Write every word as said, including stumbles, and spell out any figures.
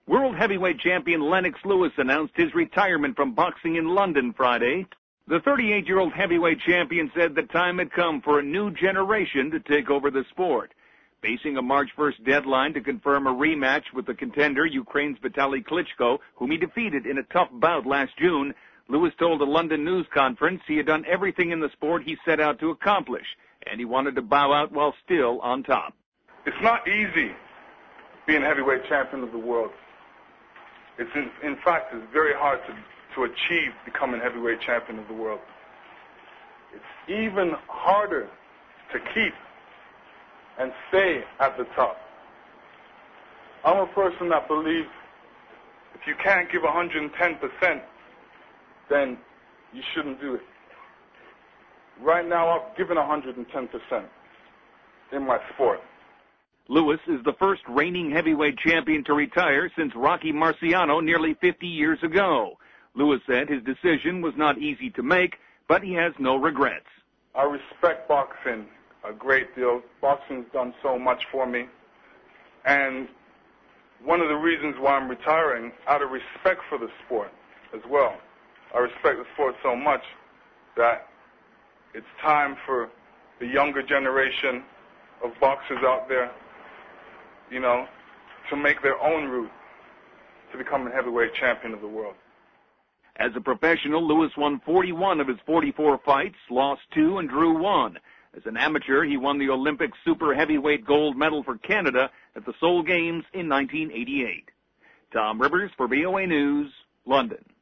World heavyweight champion Lennox Lewis announced his retirement from boxing in London Friday. The thirty-eight-year-old heavyweight champion said the time had come for a new generation to take over the sport. Facing a March first deadline to confirm a rematch with the contender Ukraine's Vitaly Klitschko, whom he defeated in a tough bout last June, Lewis told a London news conference he had done everything in the sport he set out to accomplish, and he wanted to bow out while still on top. It's not easy being heavyweight champion of the world. It's in, in fact, it's very hard to, to achieve becoming heavyweight champion of the world. It's even harder to keep and stay at the top. I'm a person that believes if you can't give one hundred ten percent, then you shouldn't do it. Right now, I've given one hundred ten percent in my sport. Lewis is the first reigning heavyweight champion to retire since Rocky Marciano nearly fifty years ago. Lewis said his decision was not easy to make, but he has no regrets. I respect boxing a great deal. Boxing's done so much for me. And one of the reasons why I'm retiring, out of respect for the sport as well. I respect the sport so much that it's time for the younger generation of boxers out there, you know, to make their own route to become a heavyweight champion of the world. As a professional, Lewis won forty-one of his forty-four fights, lost two, and drew one. As an amateur, he won the Olympic super heavyweight gold medal for Canada at the Seoul Games in nineteen eighty-eight. Tom Rivers for V O A News, London.